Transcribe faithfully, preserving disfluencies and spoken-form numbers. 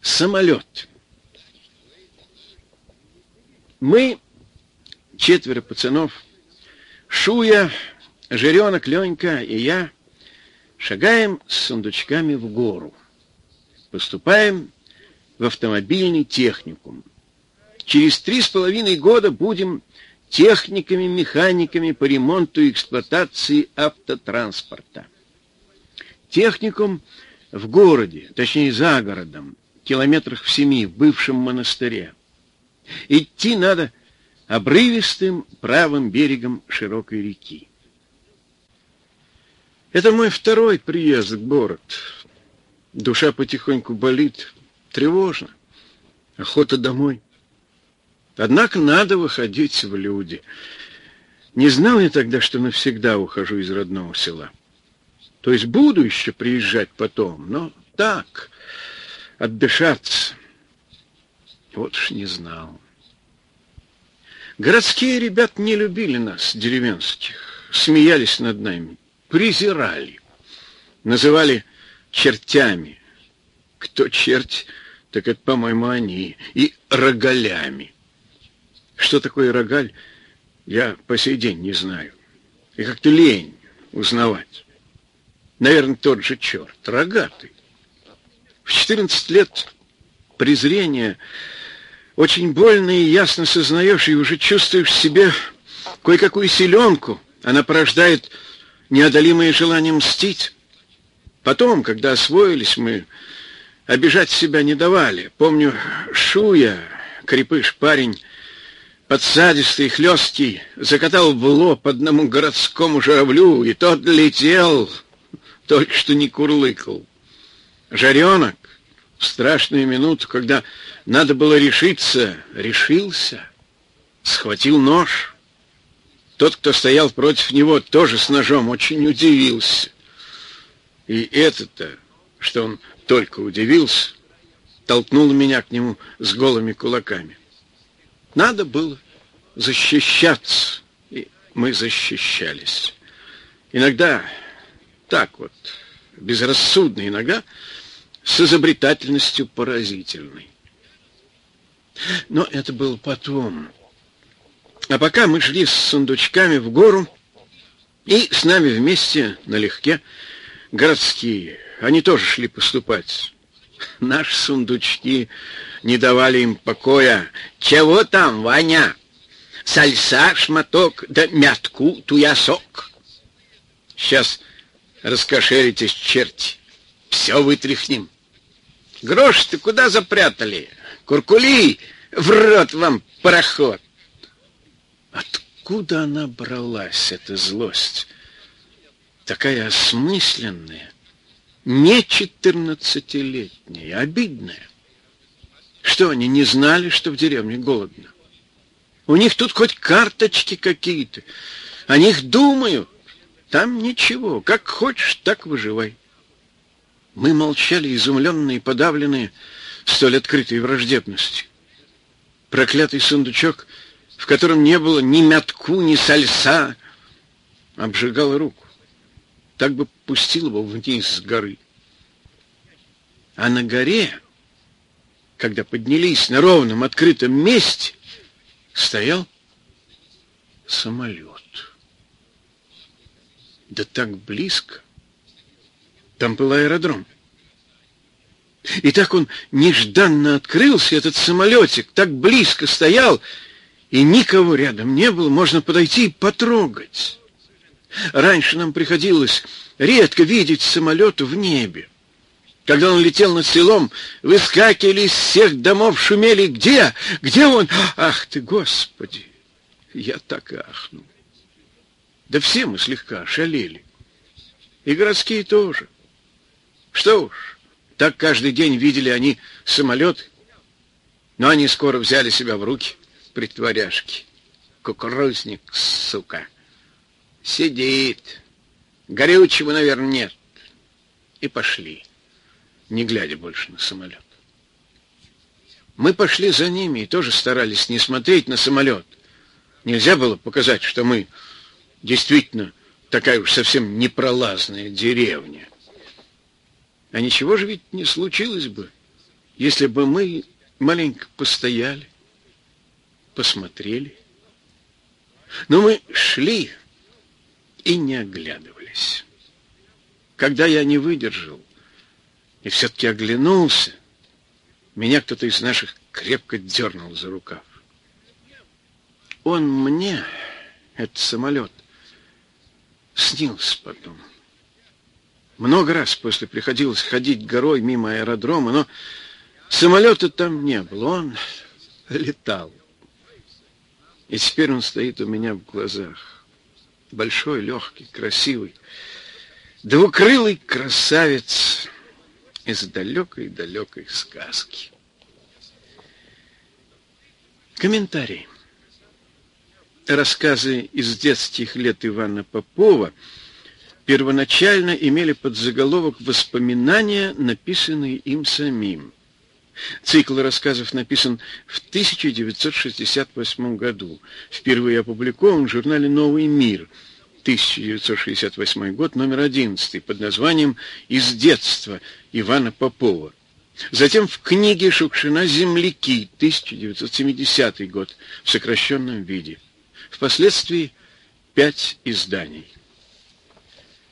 Самолет. Мы, четверо пацанов, Шуя, Жиренок, Ленька и я, шагаем с сундучками в гору. Поступаем в автомобильный техникум. Через три с половиной года будем техниками, механиками по ремонту и эксплуатации автотранспорта. Техникум в городе, точнее за городом, километрах в семи, в бывшем монастыре. Идти надо обрывистым правым берегом широкой реки. Это мой второй приезд в город. Душа потихоньку болит, тревожно, охота домой. Однако надо выходить в люди. Не знал я тогда, что навсегда ухожу из родного села. То есть буду еще приезжать потом, но так, отдышаться. Вот уж не знал. Городские ребят не любили нас, деревенских, смеялись над нами, презирали, называли чертями. Кто черт, так это, по-моему, они, и рогалями. Что такое рогаль, я по сей день не знаю. И как-то лень узнавать. Наверное, тот же черт, рогатый. В четырнадцать лет презрение очень больно и ясно сознаешь, и уже чувствуешь в себе кое-какую силенку. Она порождает неодолимое желание мстить. Потом, когда освоились мы, обижать себя не давали. Помню, Шуя, крепыш парень, подсадистый, хлесткий, закатал в лоб одному городскому журавлю, и тот летел, только что не курлыкал. Жаренок в страшную минуту, когда надо было решиться, решился, схватил нож. Тот, кто стоял против него, тоже с ножом, очень удивился. И это-то, что он только удивился, толкнул меня к нему с голыми кулаками. Надо было защищаться, и мы защищались. Иногда так вот, безрассудно, иногда с изобретательностью поразительной. Но это было потом. А пока мы шли с сундучками в гору, и с нами вместе налегке городские. Они тоже шли поступать. Наши сундучки не давали им покоя. «Чего там, Ваня? Сальса, шматок, да мятку, туясок. Сейчас раскошелитесь, черти, все вытряхнем. Грош-то куда запрятали? Куркули, в рот вам пароход!» Откуда она бралась, эта злость? Такая осмысленная, не четырнадцатилетняя, обидная. Что, они не знали, что в деревне голодно? У них тут хоть карточки какие-то. О них думают. Там ничего. Как хочешь, так выживай. Мы молчали, изумленные и подавленные столь открытой враждебностью. Проклятый сундучок, в котором не было ни мятку, ни сальса, обжигал руку. Так бы пустил его вниз с горы. А на горе, когда поднялись на ровном открытом месте, стоял самолет. Да так близко. Там был аэродром. И так он нежданно открылся, этот самолетик, так близко стоял, и никого рядом не было, можно подойти и потрогать. Раньше нам приходилось редко видеть самолет в небе. Когда он летел над селом, выскакивали из всех домов, шумели. Где? Где он? Ах ты, Господи! Я так и ахнул. Да все мы слегка шалели. И городские тоже. Что уж, так каждый день видели они самолеты. Но они скоро взяли себя в руки, притворяшки. Кукурузник, сука. Сидит. Горючего, наверное, нет. И пошли, не глядя больше на самолет. Мы пошли за ними и тоже старались не смотреть на самолет. Нельзя было показать, что мы действительно такая уж совсем непролазная деревня. А ничего же ведь не случилось бы, если бы мы маленько постояли, посмотрели. Но мы шли и не оглядывались. Когда я не выдержал и все-таки оглянулся, меня кто-то из наших крепко дернул за рукав. Он мне, этот самолет, снился потом. Много раз после приходилось ходить горой мимо аэродрома, но самолета там не было, он летал. И теперь он стоит у меня в глазах. Большой, легкий, красивый, двукрылый красавец из далекой-далекой сказки. Комментарий. Рассказы из детских лет Ивана Попова первоначально имели подзаголовок «Воспоминания, написанные им самим». Цикл рассказов написан в тысяча девятьсот шестьдесят восьмом году. Впервые опубликован в журнале «Новый мир», тысяча девятьсот шестьдесят восьмой год, номер одиннадцатый, под названием «Из детства» Ивана Попова. Затем в книге Шукшина «Земляки», тысяча девятьсот семидесятый год, в сокращенном виде. Впоследствии пять изданий.